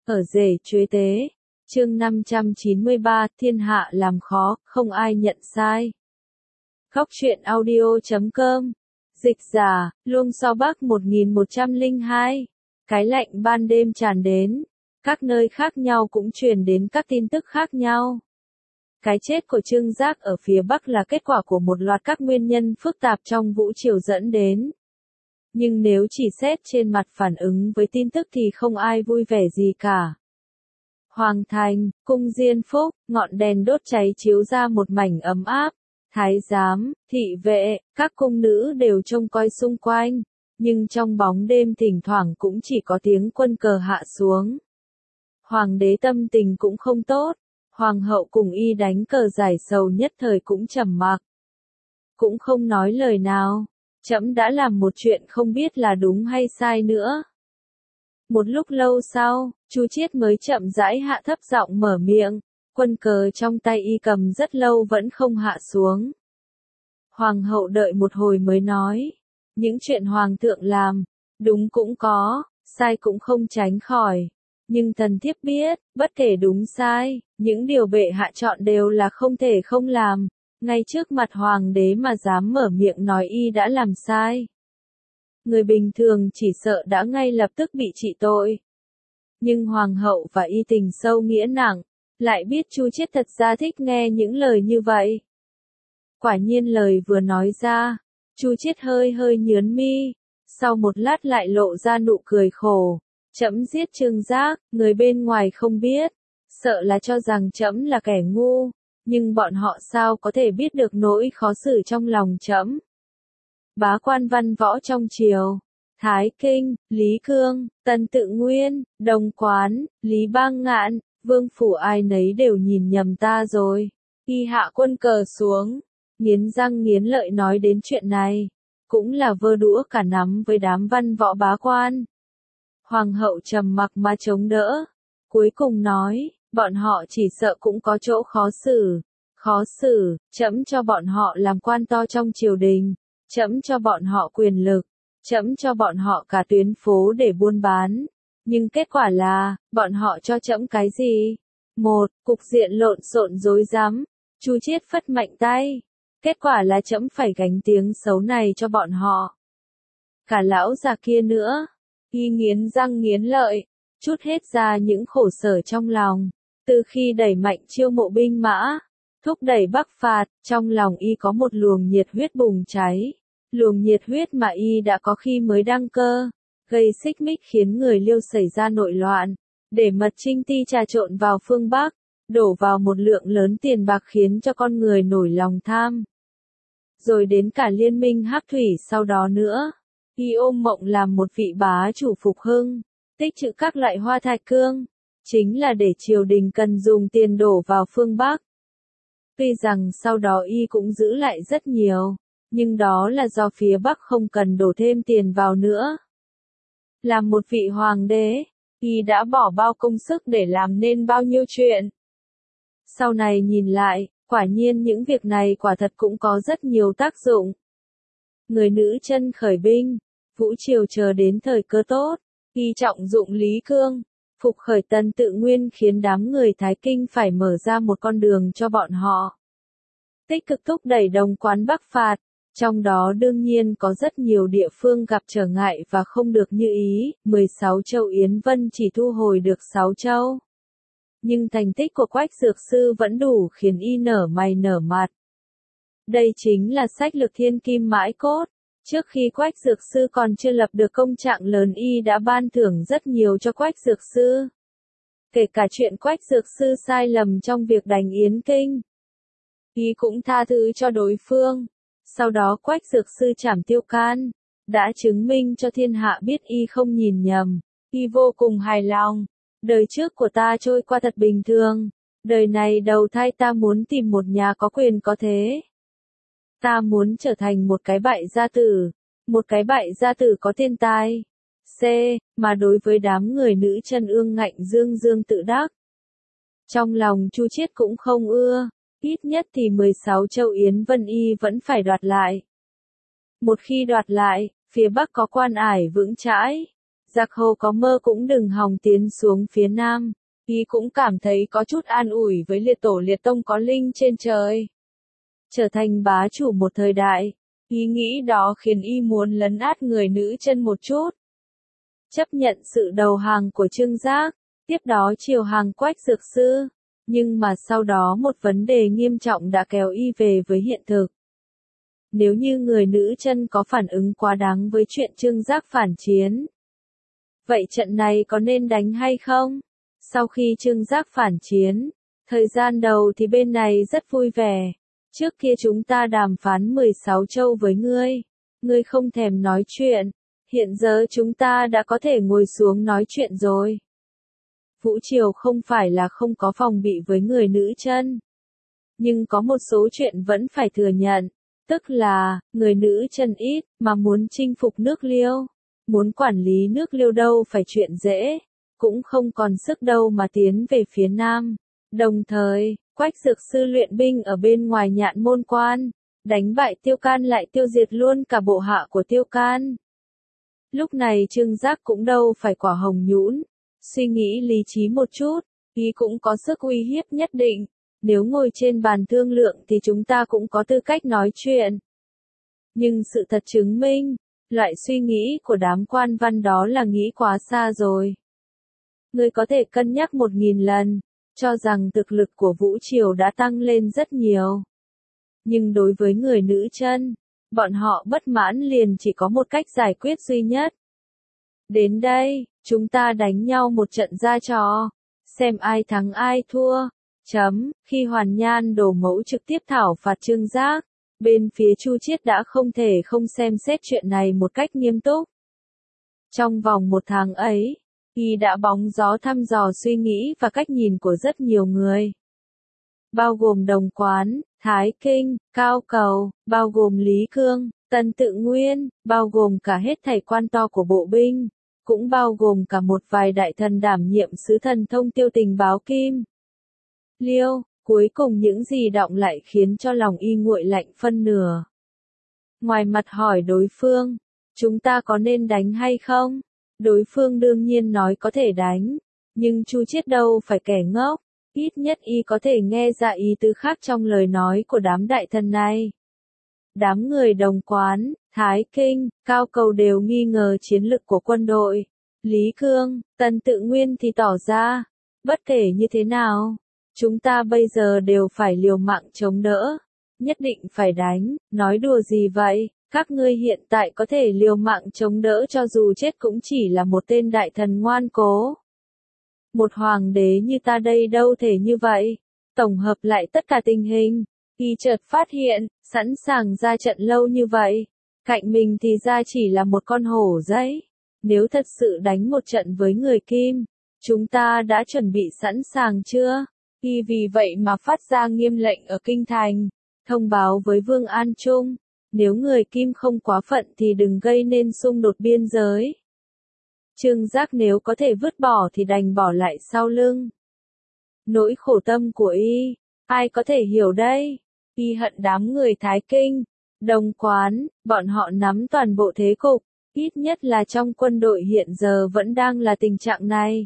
Ở rể chuế tế. Chương 593, thiên hạ làm khó, không ai nhận sai. Góc truyện audio.com. Dịch giả, Luông So Bắc 1102. Cái lạnh ban đêm tràn đến. Các nơi khác nhau cũng truyền đến các tin tức khác nhau. Cái chết của Trương Giác ở phía Bắc là kết quả của một loạt các nguyên nhân phức tạp trong vũ triều dẫn đến. Nhưng nếu chỉ xét trên mặt phản ứng với tin tức thì không ai vui vẻ gì cả. Hoàng thành, cung Diên Phúc, ngọn đèn đốt cháy chiếu ra một mảnh ấm áp. Thái giám, thị vệ, các cung nữ đều trông coi xung quanh. Nhưng trong bóng đêm thỉnh thoảng cũng chỉ có tiếng quân cờ hạ xuống. Hoàng đế tâm tình cũng không tốt. Hoàng hậu cùng y đánh cờ giải sầu nhất thời cũng trầm mặc. Cũng không nói lời nào. Trẫm đã làm một chuyện không biết là đúng hay sai nữa. Một lúc lâu sau, Chu Chiết mới chậm rãi hạ thấp giọng mở miệng. Quân cờ trong tay y cầm rất lâu vẫn không hạ xuống. Hoàng hậu đợi một hồi mới nói. Những chuyện hoàng thượng làm, đúng cũng có, sai cũng không tránh khỏi. Nhưng thần thiếp biết, bất kể đúng sai, những điều bệ hạ chọn đều là không thể không làm. Ngay trước mặt hoàng đế mà dám mở miệng nói y đã làm sai. Người bình thường chỉ sợ đã ngay lập tức bị trị tội. Nhưng hoàng hậu và y tình sâu nghĩa nặng, lại biết Chu Chiết thật ra thích nghe những lời như vậy. Quả nhiên lời vừa nói ra, Chu Chiết hơi hơi nhướng mi, sau một lát lại lộ ra nụ cười khổ. Trẫm giết Trương Giác, người bên ngoài không biết, sợ là cho rằng trẫm là kẻ ngu, nhưng bọn họ sao có thể biết được nỗi khó xử trong lòng trẫm. Bá quan văn võ trong triều, Thái Kinh, Lý Cương, Tân Tự Nguyên, Đồng Quán, Lý Bang Ngạn, Vương Phủ ai nấy đều nhìn nhầm ta rồi. Y hạ quân cờ xuống, nghiến răng nghiến lợi nói đến chuyện này, cũng là vơ đũa cả nắm với đám văn võ bá quan. Hoàng hậu trầm mặc mà chống đỡ, cuối cùng nói, bọn họ chỉ sợ cũng có chỗ khó xử, trẫm cho bọn họ làm quan to trong triều đình, trẫm cho bọn họ quyền lực, trẫm cho bọn họ cả tuyến phố để buôn bán, nhưng kết quả là, bọn họ cho trẫm cái gì? Một, cục diện lộn xộn rối rắm. Chu Chiết phất mạnh tay, kết quả là trẫm phải gánh tiếng xấu này cho bọn họ. Cả lão già kia nữa. Y nghiến răng nghiến lợi, trút hết ra những khổ sở trong lòng. Từ khi đẩy mạnh chiêu mộ binh mã, thúc đẩy Bắc phạt, trong lòng y có một luồng nhiệt huyết bùng cháy. Luồng nhiệt huyết mà y đã có khi mới đăng cơ, gây xích mích khiến người Liêu xảy ra nội loạn, để mật trinh ti trà trộn vào phương Bắc, đổ vào một lượng lớn tiền bạc khiến cho con người nổi lòng tham. Rồi đến cả liên minh Hắc Thủy sau đó nữa. Y ôm mộng làm một vị bá chủ phục hưng, tích trữ các loại hoa thạch cương, chính là để triều đình cần dùng tiền đổ vào phương Bắc. Tuy rằng sau đó y cũng giữ lại rất nhiều, nhưng đó là do phía Bắc không cần đổ thêm tiền vào nữa. Làm một vị hoàng đế, y đã bỏ bao công sức để làm nên bao nhiêu chuyện. Sau này nhìn lại, quả nhiên những việc này quả thật cũng có rất nhiều tác dụng. Người nữ chân khởi binh. Vũ triều chờ đến thời cơ tốt, y trọng dụng Lý Cương, phục khởi Tân Tự Nguyên khiến đám người Thái Kinh phải mở ra một con đường cho bọn họ. Tích cực thúc đẩy Đồng Quán Bắc phạt, trong đó đương nhiên có rất nhiều địa phương gặp trở ngại và không được như ý, 16 châu Yến Vân chỉ thu hồi được 6 châu. Nhưng thành tích của Quách Dược Sư vẫn đủ khiến y nở mày nở mặt. Đây chính là sách lược thiên kim mãi cốt. Trước khi Quách Dược Sư còn chưa lập được công trạng lớn y đã ban thưởng rất nhiều cho Quách Dược Sư. Kể cả chuyện Quách Dược Sư sai lầm trong việc đánh Yến Kinh. Y cũng tha thứ cho đối phương. Sau đó Quách Dược Sư trảm Tiêu Can, đã chứng minh cho thiên hạ biết y không nhìn nhầm. Y vô cùng hài lòng. Đời trước của ta trôi qua thật bình thường. Đời này đầu thai ta muốn tìm một nhà có quyền có thế. Ta muốn trở thành một cái bại gia tử có tiền tài. C, mà đối với đám người nữ chân ương ngạnh dương tự đắc. Trong lòng Chu Chiết cũng không ưa, ít nhất thì 16 châu Yến Vân y vẫn phải đoạt lại. Một khi đoạt lại, phía Bắc có Quan Ải vững chãi, Giặc Hồ có mơ cũng đừng hòng tiến xuống phía Nam. Y cũng cảm thấy có chút an ủi với liệt tổ liệt tông có linh trên trời. Trở thành bá chủ một thời đại, ý nghĩ đó khiến y muốn lấn át người nữ chân một chút. Chấp nhận sự đầu hàng của Trương Giác, tiếp đó chiều hàng Quách Dược Sư. Nhưng mà sau đó một vấn đề nghiêm trọng đã kéo y về với hiện thực. Nếu như người nữ chân có phản ứng quá đáng với chuyện Trương Giác phản chiến, vậy trận này có nên đánh hay không? Sau khi Trương Giác phản chiến, thời gian đầu thì bên này rất vui vẻ. Trước kia chúng ta đàm phán 16 châu với ngươi không thèm nói chuyện, hiện giờ chúng ta đã có thể ngồi xuống nói chuyện rồi. Vũ Triều không phải là không có phòng bị với người nữ chân. Nhưng có một số chuyện vẫn phải thừa nhận, tức là, người nữ chân ít, mà muốn chinh phục nước Liêu, muốn quản lý nước Liêu đâu phải chuyện dễ, cũng không còn sức đâu mà tiến về phía Nam. Đồng thời, Quách Dược Sư luyện binh ở bên ngoài Nhạn Môn Quan, đánh bại Tiêu Can lại tiêu diệt luôn cả bộ hạ của Tiêu Can. Lúc này Trương Giác cũng đâu phải quả hồng nhũn, suy nghĩ lý trí một chút, ý cũng có sức uy hiếp nhất định, nếu ngồi trên bàn thương lượng thì chúng ta cũng có tư cách nói chuyện. Nhưng sự thật chứng minh, loại suy nghĩ của đám quan văn đó là nghĩ quá xa rồi. Ngươi có thể cân nhắc 1000 lần, cho rằng thực lực của Vũ Triều đã tăng lên rất nhiều. Nhưng đối với người nữ chân, bọn họ bất mãn liền chỉ có một cách giải quyết duy nhất. Đến đây, chúng ta đánh nhau một trận ra trò, xem ai thắng ai thua. Khi Hoàn Nhan đổ mẫu trực tiếp thảo phạt Trương Giác, bên phía Chu Chiết đã không thể không xem xét chuyện này một cách nghiêm túc. Trong vòng 1 tháng ấy, y đã bóng gió thăm dò suy nghĩ và cách nhìn của rất nhiều người. Bao gồm Đồng Quán, Thái Kinh, Cao Cầu, bao gồm Lý Cương, Tần Tự Nguyên, bao gồm cả hết thảy quan to của bộ binh, cũng bao gồm cả một vài đại thần đảm nhiệm sứ thần thông tiêu tình báo Kim Liêu. Cuối cùng những gì động lại khiến cho lòng y nguội lạnh phân nửa. Ngoài mặt hỏi đối phương, chúng ta có nên đánh hay không? Đối phương đương nhiên nói có thể đánh, nhưng Chu Chiết đâu phải kẻ ngốc, ít nhất y có thể nghe ra ý tứ khác trong lời nói của đám đại thần này. Đám người Đồng Quán, Thái Kinh, Cao Cầu đều nghi ngờ chiến lực của quân đội. Lý Cương, Tần Tự Nguyên thì tỏ ra, bất kể như thế nào, chúng ta bây giờ đều phải liều mạng chống đỡ, nhất định phải đánh, nói đùa gì vậy, các ngươi hiện tại có thể liều mạng chống đỡ cho dù chết cũng chỉ là một tên đại thần ngoan cố. Một hoàng đế như ta đây đâu thể như vậy. Tổng hợp lại tất cả tình hình, y chợt phát hiện, sẵn sàng ra trận lâu như vậy, cạnh mình thì ra chỉ là một con hổ giấy. Nếu thật sự đánh một trận với người Kim, chúng ta đã chuẩn bị sẵn sàng chưa? Y vì vậy mà phát ra nghiêm lệnh ở Kinh Thành, thông báo với Vương An Trung, nếu người Kim không quá phận thì đừng gây nên xung đột biên giới. Trương Giác nếu có thể vứt bỏ thì đành bỏ lại sau lưng. Nỗi khổ tâm của y, ai có thể hiểu đây? Y hận đám người Thái Kinh, Đồng Quán, bọn họ nắm toàn bộ thế cục, ít nhất là trong quân đội hiện giờ vẫn đang là tình trạng này.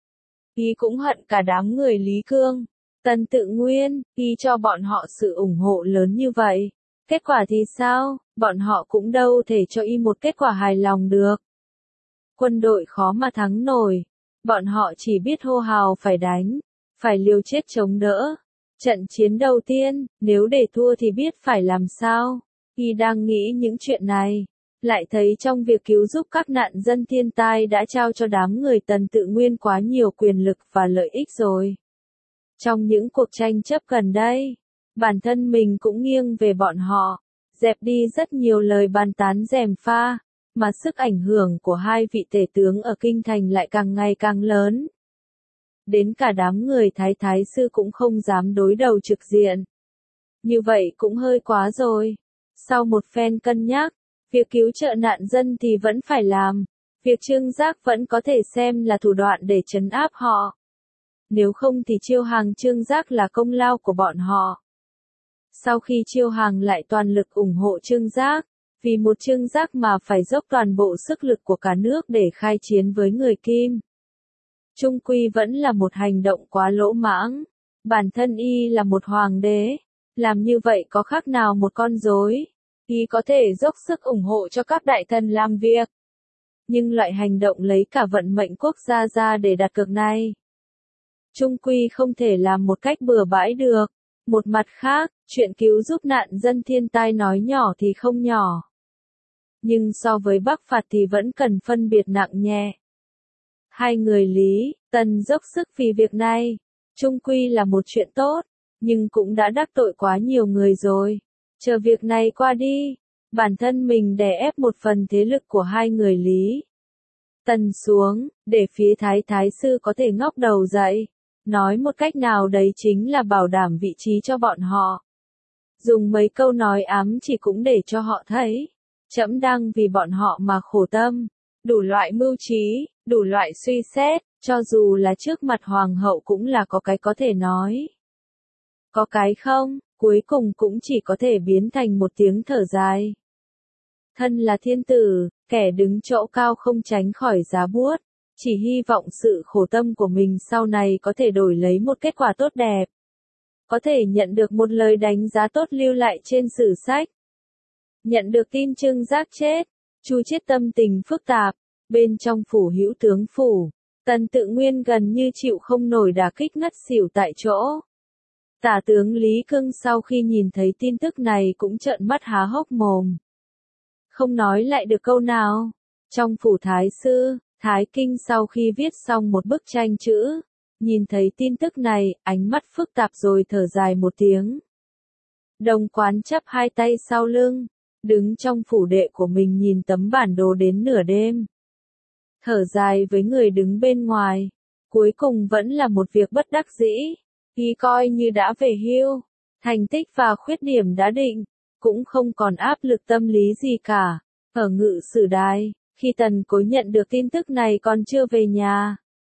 Y cũng hận cả đám người Lý Cương, Tần Tự Nguyên, y cho bọn họ sự ủng hộ lớn như vậy. Kết quả thì sao? Bọn họ cũng đâu thể cho y một kết quả hài lòng được. Quân đội khó mà thắng nổi. Bọn họ chỉ biết hô hào phải đánh, phải liều chết chống đỡ. Trận chiến đầu tiên, nếu để thua thì biết phải làm sao. Y đang nghĩ những chuyện này, lại thấy trong việc cứu giúp các nạn dân thiên tai đã trao cho đám người Tần Tự Nguyên quá nhiều quyền lực và lợi ích rồi. Trong những cuộc tranh chấp gần đây, bản thân mình cũng nghiêng về bọn họ, dẹp đi rất nhiều lời bàn tán gièm pha, mà sức ảnh hưởng của hai vị tể tướng ở Kinh Thành lại càng ngày càng lớn. Đến cả đám người Thái sư cũng không dám đối đầu trực diện. Như vậy cũng hơi quá rồi. Sau một phen cân nhắc, việc cứu trợ nạn dân thì vẫn phải làm, việc Trương Giác vẫn có thể xem là thủ đoạn để trấn áp họ. Nếu không thì chiêu hàng Trương Giác là công lao của bọn họ. Sau khi chiêu hàng lại toàn lực ủng hộ Trương Giác, Vì một Trương Giác mà phải dốc toàn bộ sức lực của cả nước để khai chiến với người Kim. Chung quy vẫn là một hành động quá lỗ mãng. Bản thân y là một hoàng đế. Làm như vậy có khác nào một con rối. Y có thể dốc sức ủng hộ cho các đại thần làm việc. Nhưng loại hành động lấy cả vận mệnh quốc gia ra để đặt cược này, chung quy không thể làm một cách bừa bãi được. Một mặt khác, chuyện cứu giúp nạn dân thiên tai nói nhỏ thì không nhỏ. Nhưng so với Bắc phạt thì vẫn cần phân biệt nặng nhẹ. Hai người Lý, Tần dốc sức vì việc này, chung quy là một chuyện tốt, nhưng cũng đã đắc tội quá nhiều người rồi. Chờ việc này qua đi, bản thân mình đè ép một phần thế lực của hai người Lý, Tần xuống, để phía Thái sư có thể ngóc đầu dậy. Nói một cách nào đấy chính là bảo đảm vị trí cho bọn họ. Dùng mấy câu nói ám chỉ cũng để cho họ thấy, trẫm đang vì bọn họ mà khổ tâm. Đủ loại mưu trí, đủ loại suy xét, cho dù là trước mặt hoàng hậu cũng là có cái có thể nói. Có cái không, cuối cùng cũng chỉ có thể biến thành một tiếng thở dài. Thân là thiên tử, kẻ đứng chỗ cao không tránh khỏi giá buốt, chỉ hy vọng sự khổ tâm của mình sau này có thể đổi lấy một kết quả tốt đẹp. Có thể nhận được một lời đánh giá tốt lưu lại trên sử sách. Nhận được tin Trương Giác chết, Chu Chiết tâm tình phức tạp, bên trong phủ hữu tướng phủ, Tần Tự Nguyên gần như chịu không nổi đả kích ngất xỉu tại chỗ. Tả tướng Lý Cưng sau khi nhìn thấy tin tức này cũng trợn mắt há hốc mồm. Không nói lại được câu nào. Trong phủ Thái sư, Thái Kinh sau khi viết xong một bức tranh chữ, nhìn thấy tin tức này, ánh mắt phức tạp rồi thở dài một tiếng. Đồng Quán chắp hai tay sau lưng, đứng trong phủ đệ của mình nhìn tấm bản đồ đến nửa đêm. Thở dài với người đứng bên ngoài, cuối cùng vẫn là một việc bất đắc dĩ. Y coi như đã về hưu, thành tích và khuyết điểm đã định, cũng không còn áp lực tâm lý gì cả. Ở Ngự Sử Đài, khi Tần Cối nhận được tin tức này còn chưa về nhà.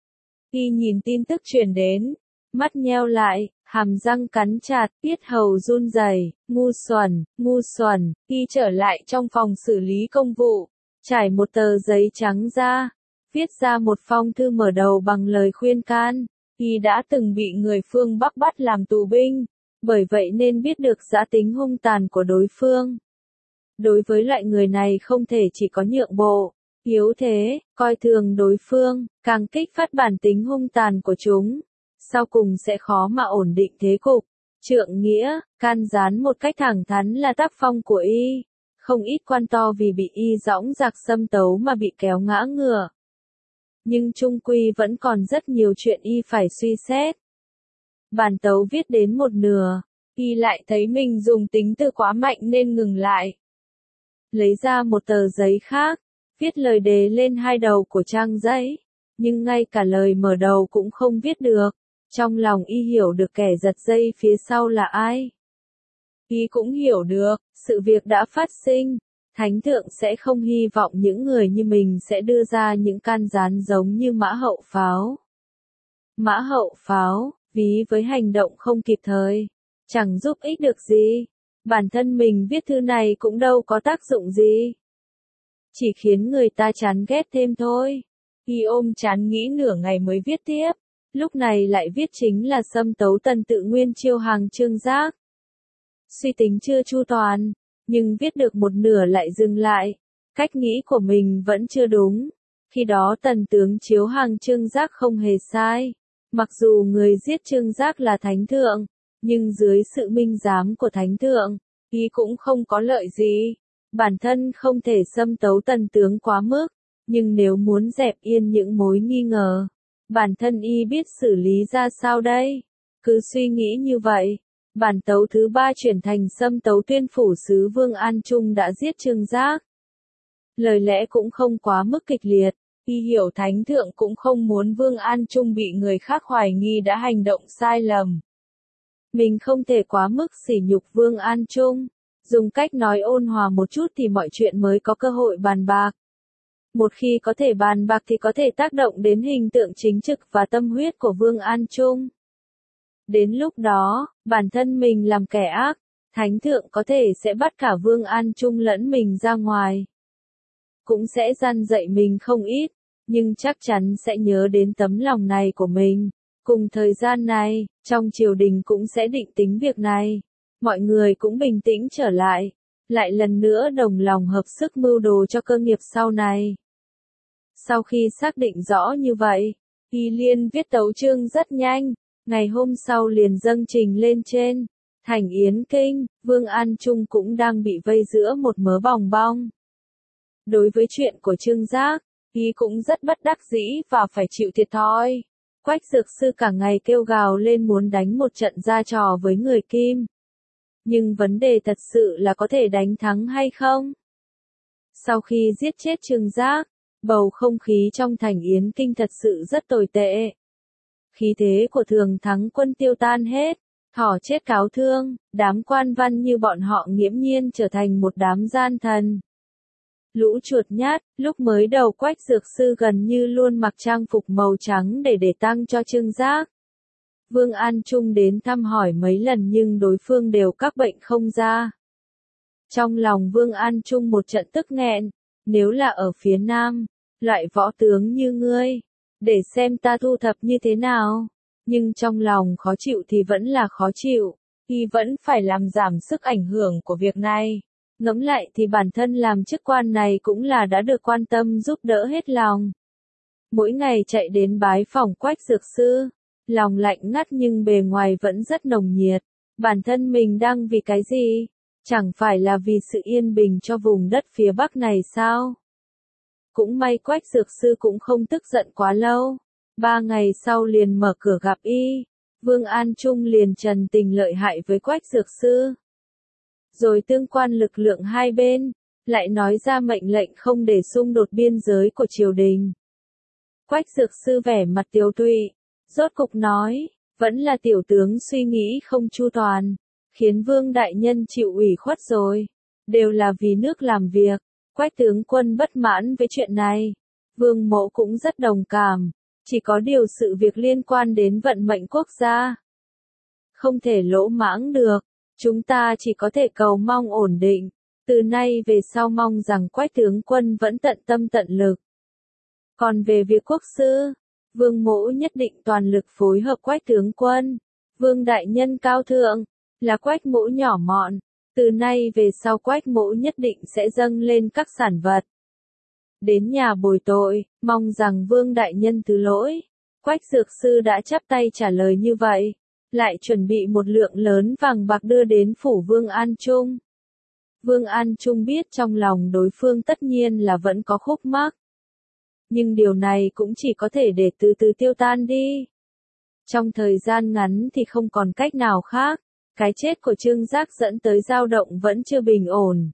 Y nhìn tin tức truyền đến, mắt nheo lại, hàm răng cắn chặt, yết hầu run rẩy, ngu xuẩn, Y trở lại trong phòng xử lý công vụ, trải một tờ giấy trắng ra, viết ra một phong thư mở đầu bằng lời khuyên can. Y đã từng bị người phương Bắc bắt làm tù binh, bởi vậy nên biết được dã tính hung tàn của đối phương. Đối với loại người này không thể chỉ có nhượng bộ, yếu thế, coi thường đối phương, càng kích phát bản tính hung tàn của chúng, sau cùng sẽ khó mà ổn định thế cục. Trượng nghĩa, can gián một cách thẳng thắn là tác phong của Y. Không ít quan to vì bị Y dõng dạc xâm tấu mà bị kéo ngã ngửa. Nhưng chung quy vẫn còn rất nhiều chuyện Y phải suy xét. Bản tấu viết đến một nửa, Y lại thấy mình dùng tính từ quá mạnh nên ngừng lại. Lấy ra một tờ giấy khác, viết lời đề lên hai đầu của trang giấy, nhưng ngay cả lời mở đầu cũng không viết được. Trong lòng Y hiểu được kẻ giật dây phía sau là ai. Y cũng hiểu được, sự việc đã phát sinh, Thánh thượng sẽ không hy vọng những người như mình sẽ đưa ra những can gián giống như Mã Hậu Pháo. Mã Hậu Pháo, ví với hành động không kịp thời, chẳng giúp ích được gì. Bản thân mình viết thư này cũng đâu có tác dụng gì. Chỉ khiến người ta chán ghét thêm thôi. Y ôm chán nghĩ nửa ngày mới viết tiếp. Lúc này lại viết chính là xâm tấu Tần Tự Nguyên chiêu hàng Trương Giác. Suy tính chưa chu toàn, nhưng viết được một nửa lại dừng lại. Cách nghĩ của mình vẫn chưa đúng. Khi đó Tần tướng chiếu hàng Trương Giác không hề sai. Mặc dù người giết Trương Giác là Thánh thượng, nhưng dưới sự minh giám của Thánh thượng, Y cũng không có lợi gì. Bản thân không thể xâm tấu Tần tướng quá mức, nhưng nếu muốn dẹp yên những mối nghi ngờ, bản thân Y biết xử lý ra sao đây? Cứ suy nghĩ như vậy, bản tấu thứ 3 chuyển thành xâm tấu tuyên phủ sứ Vương An Trung đã giết Trương Giác. Lời lẽ cũng không quá mức kịch liệt, Y hiểu Thánh thượng cũng không muốn Vương An Trung bị người khác hoài nghi đã hành động sai lầm. Mình không thể quá mức sỉ nhục Vương An Trung, dùng cách nói ôn hòa một chút thì mọi chuyện mới có cơ hội bàn bạc. Một khi có thể bàn bạc thì có thể tác động đến hình tượng chính trực và tâm huyết của Vương An Trung. Đến lúc đó, bản thân mình làm kẻ ác, Thánh thượng có thể sẽ bắt cả Vương An Trung lẫn mình ra ngoài. Cũng sẽ răn dạy mình không ít, nhưng chắc chắn sẽ nhớ đến tấm lòng này của mình. Cùng thời gian này, trong triều đình cũng sẽ định tính việc này. Mọi người cũng bình tĩnh trở lại lần nữa đồng lòng hợp sức mưu đồ cho cơ nghiệp sau này. Sau khi xác định rõ như vậy, Y Liên viết tấu chương rất nhanh, ngày hôm sau liền dâng trình lên trên. Thành Yến Kinh, Vương An Trung cũng đang bị vây giữa một mớ bòng bong. Đối với chuyện của Trương Giác, y cũng rất bất đắc dĩ và phải chịu thiệt thòi. Quách Dược Sư cả ngày kêu gào lên muốn đánh một trận ra trò với người Kim. Nhưng vấn đề thật sự là có thể đánh thắng hay không? Sau khi giết chết Trương Giác, bầu không khí trong thành Yến Kinh thật sự rất tồi tệ. Khí thế của Thường Thắng Quân tiêu tan hết, thỏ chết cáo thương, đám quan văn như bọn họ nghiễm nhiên trở thành một đám gian thần. Lũ chuột nhát, lúc mới đầu Quách Dược Sư gần như luôn mặc trang phục màu trắng để tăng cho Trương Giác. Vương An Trung đến thăm hỏi mấy lần nhưng đối phương đều các bệnh không ra. Trong lòng Vương An Trung một trận tức nghẹn, nếu là ở phía Nam, loại võ tướng như ngươi, để xem ta thu thập như thế nào. Nhưng trong lòng khó chịu thì vẫn là khó chịu, y vẫn phải làm giảm sức ảnh hưởng của việc này. Ngẫm lại thì bản thân làm chức quan này cũng là đã được quan tâm giúp đỡ hết lòng. Mỗi ngày chạy đến bái phòng Quách Dược Sư, lòng lạnh ngắt nhưng bề ngoài vẫn rất nồng nhiệt. Bản thân mình đang vì cái gì? Chẳng phải là vì sự yên bình cho vùng đất phía Bắc này sao? Cũng may Quách Dược Sư cũng không tức giận quá lâu. 3 ngày sau liền mở cửa gặp y. Vương An Trung liền trần tình lợi hại với Quách Dược Sư. Rồi tương quan lực lượng hai bên, lại nói ra mệnh lệnh không để xung đột biên giới của triều đình. Quách Dược Sư vẻ mặt tiều tụy, rốt cục nói, vẫn là tiểu tướng suy nghĩ không chu toàn, khiến Vương đại nhân chịu ủy khuất rồi, đều là vì nước làm việc. Quách tướng quân bất mãn với chuyện này, Vương Mỗ cũng rất đồng cảm, chỉ có điều sự việc liên quan đến vận mệnh quốc gia, không thể lỗ mãng được. Chúng ta chỉ có thể cầu mong ổn định, từ nay về sau mong rằng Quách tướng quân vẫn tận tâm tận lực. Còn về việc quốc sư, Vương Mỗ nhất định toàn lực phối hợp Quách tướng quân. Vương đại nhân cao thượng, là Quách Mỗ nhỏ mọn, từ nay về sau Quách Mỗ nhất định sẽ dâng lên các sản vật. Đến nhà bồi tội, mong rằng Vương đại nhân thứ lỗi. Quách Dược Sư đã chắp tay trả lời như vậy. Lại chuẩn bị một lượng lớn vàng bạc đưa đến phủ Vương An Trung. Vương An Trung biết trong lòng đối phương tất nhiên là vẫn có khúc mắc. Nhưng điều này cũng chỉ có thể để từ từ tiêu tan đi. Trong thời gian ngắn thì không còn cách nào khác, cái chết của Trương Giác dẫn tới dao động vẫn chưa bình ổn.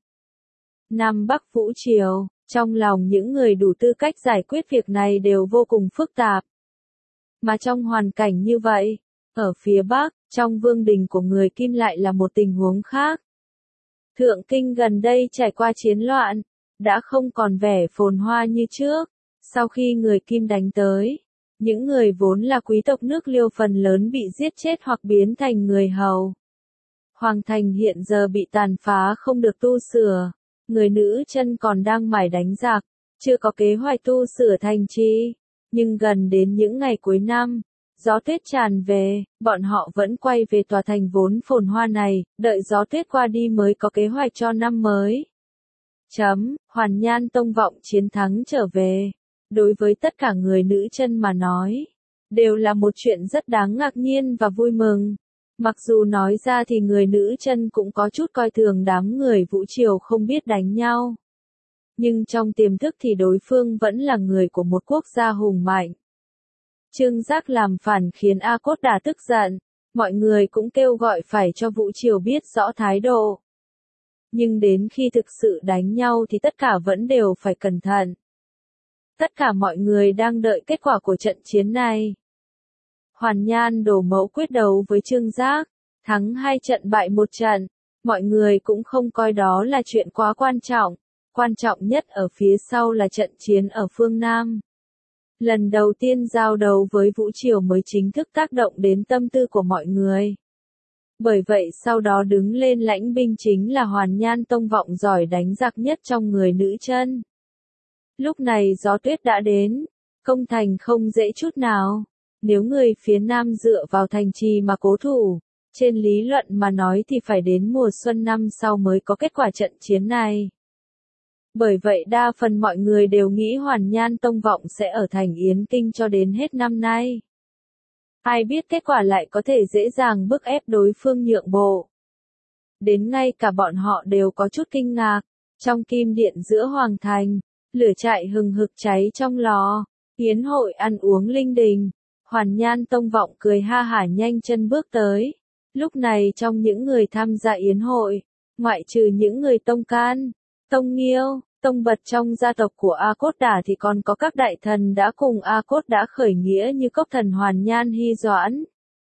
Nam Bắc Vũ Triều, trong lòng những người đủ tư cách giải quyết việc này đều vô cùng phức tạp. Mà trong hoàn cảnh như vậy, ở phía Bắc, trong vương đình của người Kim lại là một tình huống khác. Thượng Kinh gần đây trải qua chiến loạn, đã không còn vẻ phồn hoa như trước. Sau khi người Kim đánh tới, những người vốn là quý tộc nước Liêu phần lớn bị giết chết hoặc biến thành người hầu. Hoàng thành hiện giờ bị tàn phá không được tu sửa, người nữ chân còn đang mải đánh giặc, chưa có kế hoạch tu sửa thành trì. Nhưng gần đến những ngày cuối năm, gió tuyết tràn về, bọn họ vẫn quay về tòa thành vốn phồn hoa này, đợi gió tuyết qua đi mới có kế hoạch cho năm mới. Hoàn Nhan Tông vọng chiến thắng trở về. Đối với tất cả người nữ chân mà nói, đều là một chuyện rất đáng ngạc nhiên và vui mừng. Mặc dù nói ra thì người nữ chân cũng có chút coi thường đám người Vũ Triều không biết đánh nhau. Nhưng trong tiềm thức thì đối phương vẫn là người của một quốc gia hùng mạnh. Trương Giác làm phản khiến A Cốt Đà tức giận, mọi người cũng kêu gọi phải cho Vũ Triều biết rõ thái độ. Nhưng đến khi thực sự đánh nhau thì tất cả vẫn đều phải cẩn thận. Tất cả mọi người đang đợi kết quả của trận chiến này. Hoàn Nhan đổ mẫu quyết đấu với Trương Giác, thắng 2 trận bại 1 trận, mọi người cũng không coi đó là chuyện quá quan trọng. Quan trọng nhất ở phía sau là trận chiến ở phương Nam. Lần đầu tiên giao đấu với Vũ Triều mới chính thức tác động đến tâm tư của mọi người. Bởi vậy sau đó đứng lên lãnh binh chính là Hoàn Nhan Tông Vọng giỏi đánh giặc nhất trong người nữ chân. Lúc này gió tuyết đã đến, công thành không dễ chút nào. Nếu người phía Nam dựa vào thành trì mà cố thủ, trên lý luận mà nói thì phải đến mùa xuân năm sau mới có kết quả trận chiến này. Bởi vậy đa phần mọi người đều nghĩ Hoàn Nhan Tông Vọng sẽ ở thành Yến Kinh cho đến hết năm nay. Ai biết kết quả lại có thể dễ dàng bức ép đối phương nhượng bộ. Đến ngay cả bọn họ đều có chút kinh ngạc, trong kim điện giữa Hoàng Thành, lửa trại hừng hực cháy trong lò, yến hội ăn uống linh đình, Hoàn Nhan Tông Vọng cười ha hả nhanh chân bước tới. Lúc này trong những người tham gia yến hội, ngoại trừ những người Tông Can, Tông Nghiêu, Tông Bật trong gia tộc của A Cốt Đả thì còn có các đại thần đã cùng A Cốt đã khởi nghĩa như Cốc Thần Hoàn Nhan Hy Doãn,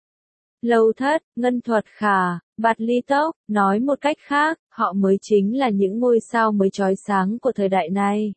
Lâu Thất, Ngân Thuật Khả, Bạt Ly Tốc, nói một cách khác, họ mới chính là những ngôi sao mới chói sáng của thời đại này.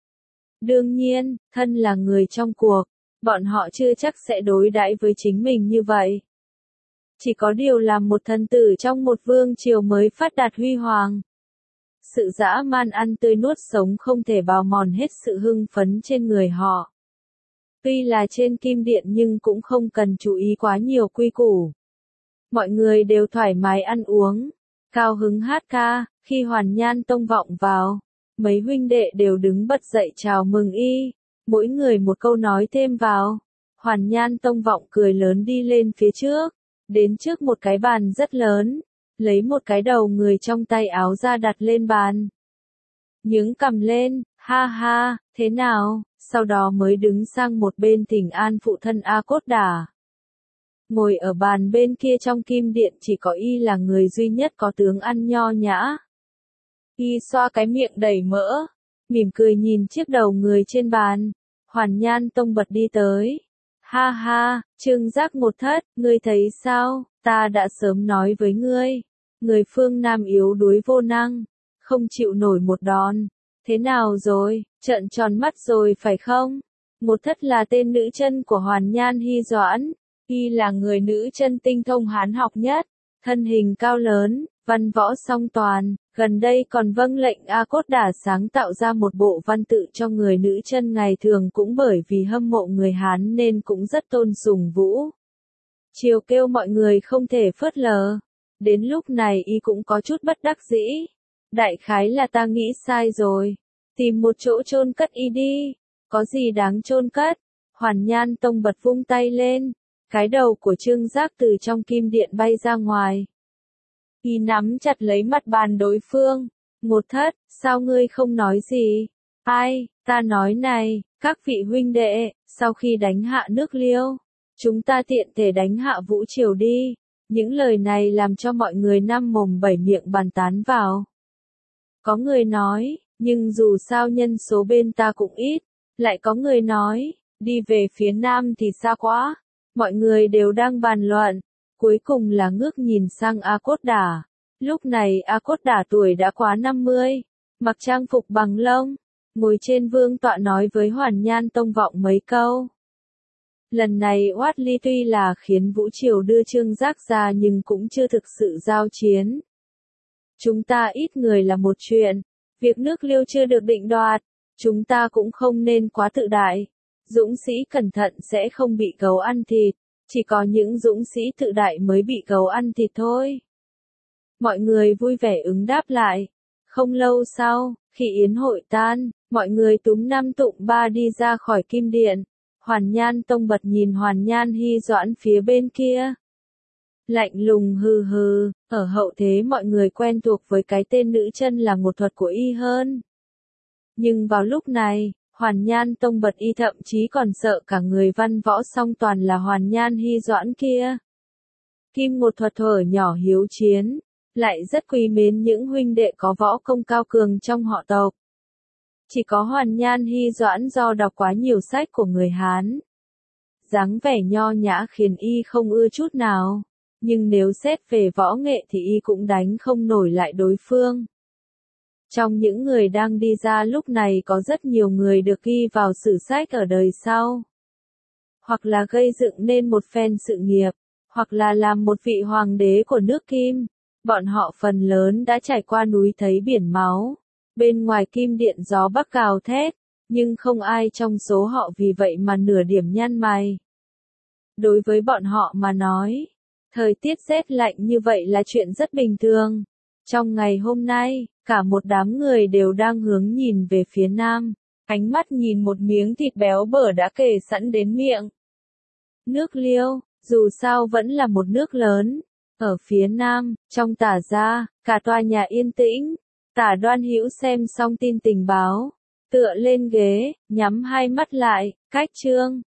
Đương nhiên, thân là người trong cuộc, bọn họ chưa chắc sẽ đối đãi với chính mình như vậy. Chỉ có điều là một thần tử trong một vương triều mới phát đạt huy hoàng. Sự dã man ăn tươi nuốt sống không thể bào mòn hết sự hưng phấn trên người họ. Tuy là trên kim điện nhưng cũng không cần chú ý quá nhiều quy củ. Mọi người đều thoải mái ăn uống, cao hứng hát ca, khi Hoàn Nhan Tông Vọng vào, mấy huynh đệ đều đứng bật dậy chào mừng y, mỗi người một câu nói thêm vào. Hoàn Nhan Tông Vọng cười lớn đi lên phía trước, đến trước một cái bàn rất lớn, lấy một cái đầu người trong tay áo ra đặt lên bàn. Nhướng cằm lên, ha ha, thế nào, sau đó mới đứng sang một bên thỉnh an phụ thân A Cốt Đả. Ngồi ở bàn bên kia trong kim điện chỉ có y là người duy nhất có tướng ăn nho nhã. Y xoa cái miệng đầy mỡ, mỉm cười nhìn chiếc đầu người trên bàn. Hoàn Nhan Tông Bật đi tới. Ha ha, Trương Giác Một Thất, ngươi thấy sao, ta đã sớm nói với ngươi. Người phương Nam yếu đuối vô năng, không chịu nổi một đòn. Thế nào rồi, trợn tròn mắt rồi phải không? Một Thất là tên nữ chân của Hoàn Nhan Hy Doãn. Y là người nữ chân tinh thông Hán học nhất, thân hình cao lớn, văn võ song toàn, gần đây còn vâng lệnh A Cốt Đả sáng tạo ra một bộ văn tự cho người nữ chân ngày thường cũng bởi vì hâm mộ người Hán nên cũng rất tôn sùng vũ. Chiều kêu mọi người không thể phớt lờ. Đến lúc này y cũng có chút bất đắc dĩ. Đại khái là ta nghĩ sai rồi. Tìm một chỗ chôn cất y đi. Có gì đáng chôn cất? Hoàn Nhan Tông Bật vung tay lên. Cái đầu của Trương Giác từ trong kim điện bay ra ngoài. Y nắm chặt lấy mặt bàn đối phương. Một Thất, sao ngươi không nói gì? Ai, ta nói này, các vị huynh đệ, sau khi đánh hạ nước Liêu, chúng ta tiện thể đánh hạ Vũ Triều đi. Những lời này làm cho mọi người năm mồm bảy miệng bàn tán vào. Có người nói, nhưng dù sao nhân số bên ta cũng ít. Lại có người nói, đi về phía Nam thì xa quá. Mọi người đều đang bàn luận, cuối cùng là ngước nhìn sang A Cốt Đả. Lúc này A Cốt Đả tuổi đã quá 50, mặc trang phục bằng lông, ngồi trên vương tọa nói với Hoàn Nhan Tông Vọng mấy câu. Lần này oát ly tuy là khiến Vũ Triều đưa Trương Giác ra nhưng cũng chưa thực sự giao chiến. Chúng ta ít người là một chuyện, việc nước Liêu chưa được định đoạt, chúng ta cũng không nên quá tự đại. Dũng sĩ cẩn thận sẽ không bị gấu ăn thịt, chỉ có những dũng sĩ tự đại mới bị gấu ăn thịt thôi. Mọi người vui vẻ ứng đáp lại. Không lâu sau, khi yến hội tan, mọi người túm năm tụng ba đi ra khỏi kim điện. Hoàn Nhan Tông Bật nhìn Hoàn Nhan Hy Doãn phía bên kia. Lạnh lùng hừ hừ, ở hậu thế mọi người quen thuộc với cái tên nữ chân là một thuật của y hơn. Nhưng vào lúc này, Hoàn Nhan Tông Bật y thậm chí còn sợ cả người văn võ song toàn là Hoàn Nhan Hy Doãn kia. Kim một thuật thuở nhỏ hiếu chiến, lại rất quý mến những huynh đệ có võ công cao cường trong họ tộc. Chỉ có Hoàn Nhan Hy Doãn do đọc quá nhiều sách của người Hán. Dáng vẻ nho nhã khiến y không ưa chút nào, nhưng nếu xét về võ nghệ thì y cũng đánh không nổi lại đối phương. Trong những người đang đi ra lúc này có rất nhiều người được ghi vào sử sách ở đời sau. Hoặc là gây dựng nên một phen sự nghiệp, hoặc là làm một vị hoàng đế của nước Kim. Bọn họ phần lớn đã trải qua núi thấy biển máu. Bên ngoài Kim Điện gió bắc gào thét, nhưng không ai trong số họ vì vậy mà nửa điểm nhăn mày. Đối với bọn họ mà nói, thời tiết rét lạnh như vậy là chuyện rất bình thường. Trong ngày hôm nay, cả một đám người đều đang hướng nhìn về phía nam, ánh mắt nhìn một miếng thịt béo bở đã kề sẵn đến miệng. Nước Liêu, dù sao vẫn là một nước lớn. Ở phía nam, trong Tả gia, cả tòa nhà yên tĩnh. Tả Đoan Hữu xem xong tin tình báo, tựa lên ghế, nhắm hai mắt lại, cách chương.